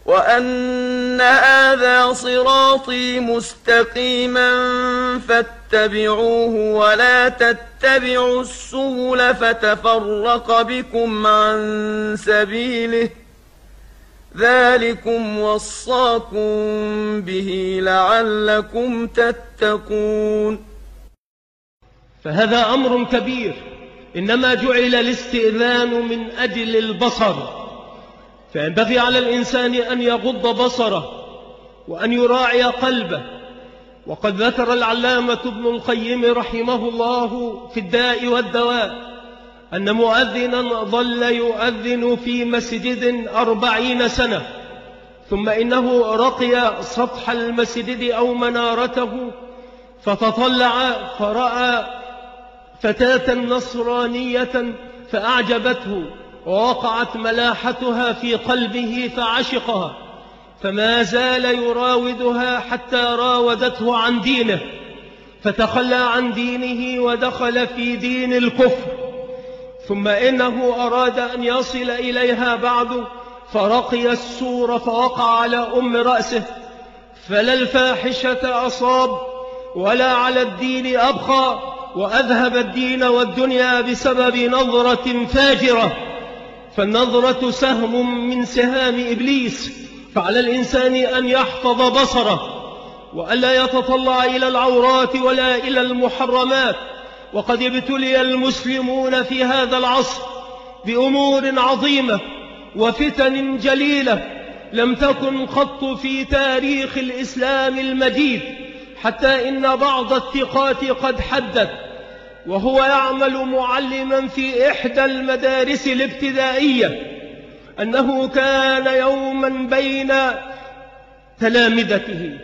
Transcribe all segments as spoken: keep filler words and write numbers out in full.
وأن هذا صراطي مستقيما فاتبعوه ولا تتبعوا السبل فتفرق بكم عن سبيله ذلكم وصاكم به لعلكم تتقون. فهذا أمر كبير، إنما جعل الاستئذان من أجل البصر، فينبغي على الإنسان أن يغض بصره وأن يراعي قلبه. وقد ذكر العلامة ابن القيم رحمه الله في الداء والدواء أن مؤذنا ظل يؤذن في مسجد أربعين سنة، ثم إنه رقي سطح المسجد أو منارته فتطلع فرأى فتاة نصرانية فأعجبته ووقعت ملاحتها في قلبه فعشقها، فما زال يراودها حتى راودته عن دينه، فتخلى عن دينه ودخل في دين الكفر. ثم إنه أراد أن يصل إليها بعد فرقي السور فوقع على أم رأسه، فلا الفاحشة أصاب ولا على الدين أبقى، وأذهب الدين والدنيا بسبب نظرة فاجرة. فالنظرة سهم من سهام إبليس، فعلى الإنسان أن يحفظ بصره وألا يتطلع إلى العورات ولا إلى المحرمات. وقد ابتلي المسلمون في هذا العصر بأمور عظيمة وفتن جليلة لم تكن قط في تاريخ الإسلام المجيد، حتى إن بعض الثقات قد حدث وهو يعمل معلما في إحدى المدارس الابتدائية أنه كان يوما بين تلامذته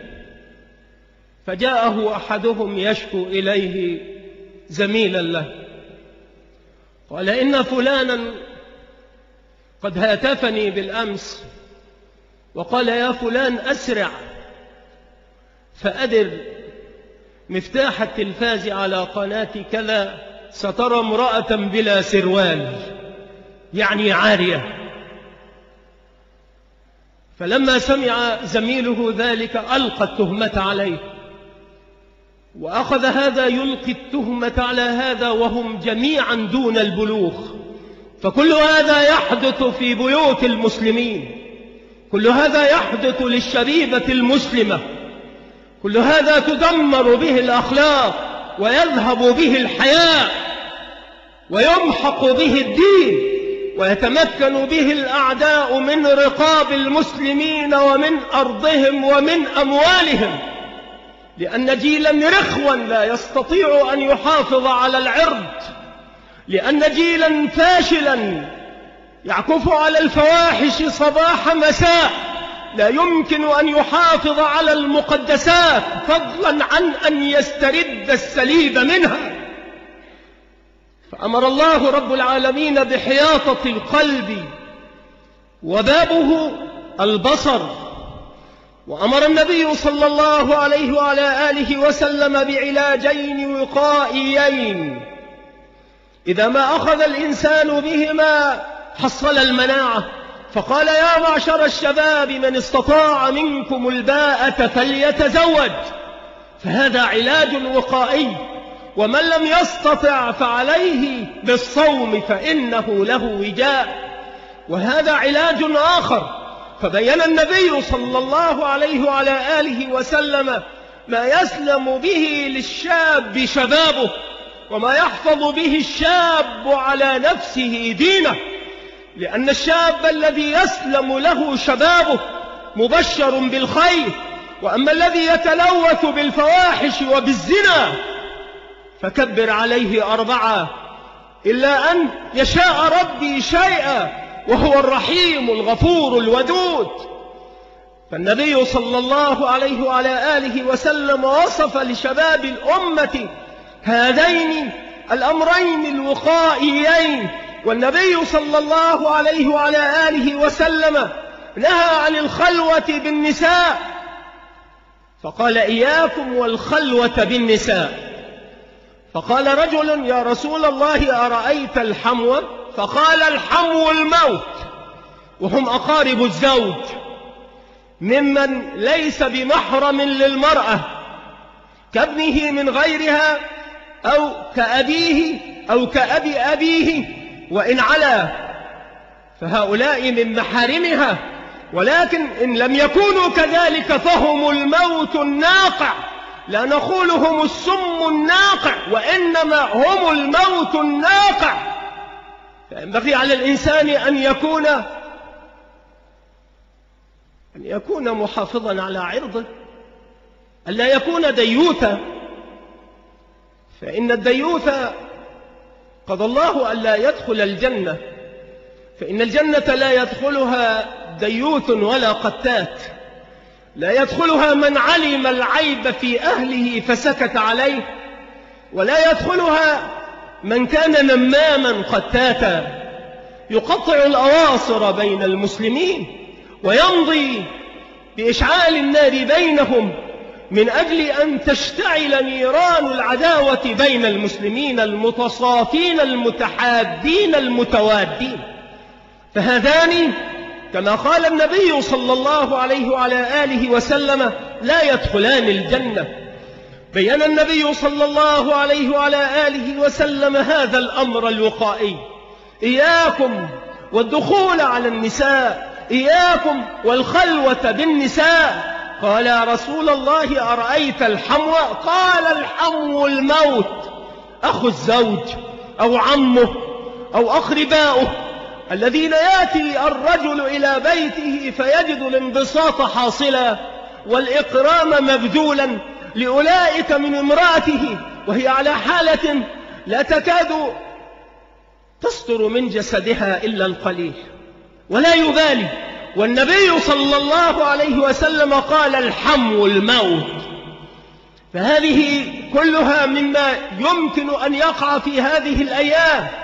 فجاءه أحدهم يشكو إليه زميلا له، قال إن فلانا قد هاتفني بالأمس وقال يا فلان أسرع، فأدر مفتاح التلفاز على قناة كذا سترى امرأة بلا سروال، يعني عارية. فلما سمع زميله ذلك ألقى التهمة عليه، وأخذ هذا يلقي التهمة على هذا وهم جميعا دون البلوغ. فكل هذا يحدث في بيوت المسلمين، كل هذا يحدث للشبيبة المسلمة، كل هذا تدمر به الأخلاق ويذهب به الحياء ويمحق به الدين، ويتمكن به الأعداء من رقاب المسلمين ومن أرضهم ومن أموالهم، لأن جيلا رخوا لا يستطيع أن يحافظ على العرض، لأن جيلا فاشلا يعكف على الفواحش صباح مساء لا يمكن أن يحافظ على المقدسات فضلا عن أن يسترد السليب منها. فأمر الله رب العالمين بحياطة القلب وبابه البصر، وأمر النبي صلى الله عليه وعلى آله وسلم بعلاجين وقائيين إذا ما أخذ الإنسان بهما حصل المناعة. فقال يا معشر الشباب من استطاع منكم الباءة فليتزوج، فهذا علاج وقائي. ومن لم يستطع فعليه بالصوم فإنه له وجاء، وهذا علاج آخر. فبين النبي صلى الله عليه وعلى آله وسلم ما يسلم به للشاب شبابه، وما يحفظ به الشاب على نفسه دينه، لأن الشاب الذي يسلم له شبابه مبشر بالخير، وأما الذي يتلوث بالفواحش وبالزنا فكبر عليه أربعة إلا أن يشاء ربي شيئا وهو الرحيم الغفور الودود. فالنبي صلى الله عليه وعلى آله وسلم وصف لشباب الأمة هذين الأمرين الوقائيين. والنبي صلى الله عليه وعلى آله وسلم نهى عن الخلوة بالنساء، فقال إياكم والخلوة بالنساء. فقال رجل يا رسول الله أرأيت الحمو؟ فقال الحمو الموت، وهم أقارب الزوج. ممن ليس بمحرم للمرأة كابنه من غيرها أو كأبيه أو كأبي أبيه وإن علا، فهؤلاء من محارمها. ولكن إن لم يكونوا كذلك فهم الموت الناقع، لا نقول هم السم الناقع، وإنما هم الموت الناقع. فينبغي على الإنسان أن يكون أن يكون محافظا على عرضه، ألا يكون ديوثا، فإن الديوث قضى الله ألا يدخل الجنة، فإن الجنة لا يدخلها ديوث ولا قتات، لا يدخلها من علم العيب في أهله فسكت عليه، ولا يدخلها من كان نماما قتاتا يقطع الأواصر بين المسلمين ويمضي بإشعال النار بينهم من أجل أن تشتعل نيران العداوة بين المسلمين المتصافين المتحابين المتوادين. فهذان كما قال النبي صلى الله عليه وعلى آله وسلم لا يدخلان الجنة. بيّن النبي صلى الله عليه وعلى آله وسلم هذا الأمر الوقائي: إياكم والدخول على النساء، إياكم والخلوة بالنساء. قال يا رسول الله أرأيت الحمو؟ قال الحمو الموت، أخو الزوج أو عمه أو أقرباؤه الذين يأتي الرجل إلى بيته فيجد الانبساط حاصلا والإكرام مبذولا لأولئك من امرأته وهي على حالة لا تكاد تستر من جسدها إلا القليل ولا يبالي. والنبي صلى الله عليه وسلم قال الحمو الموت. فهذه كلها مما يمكن أن يقع في هذه الأيام.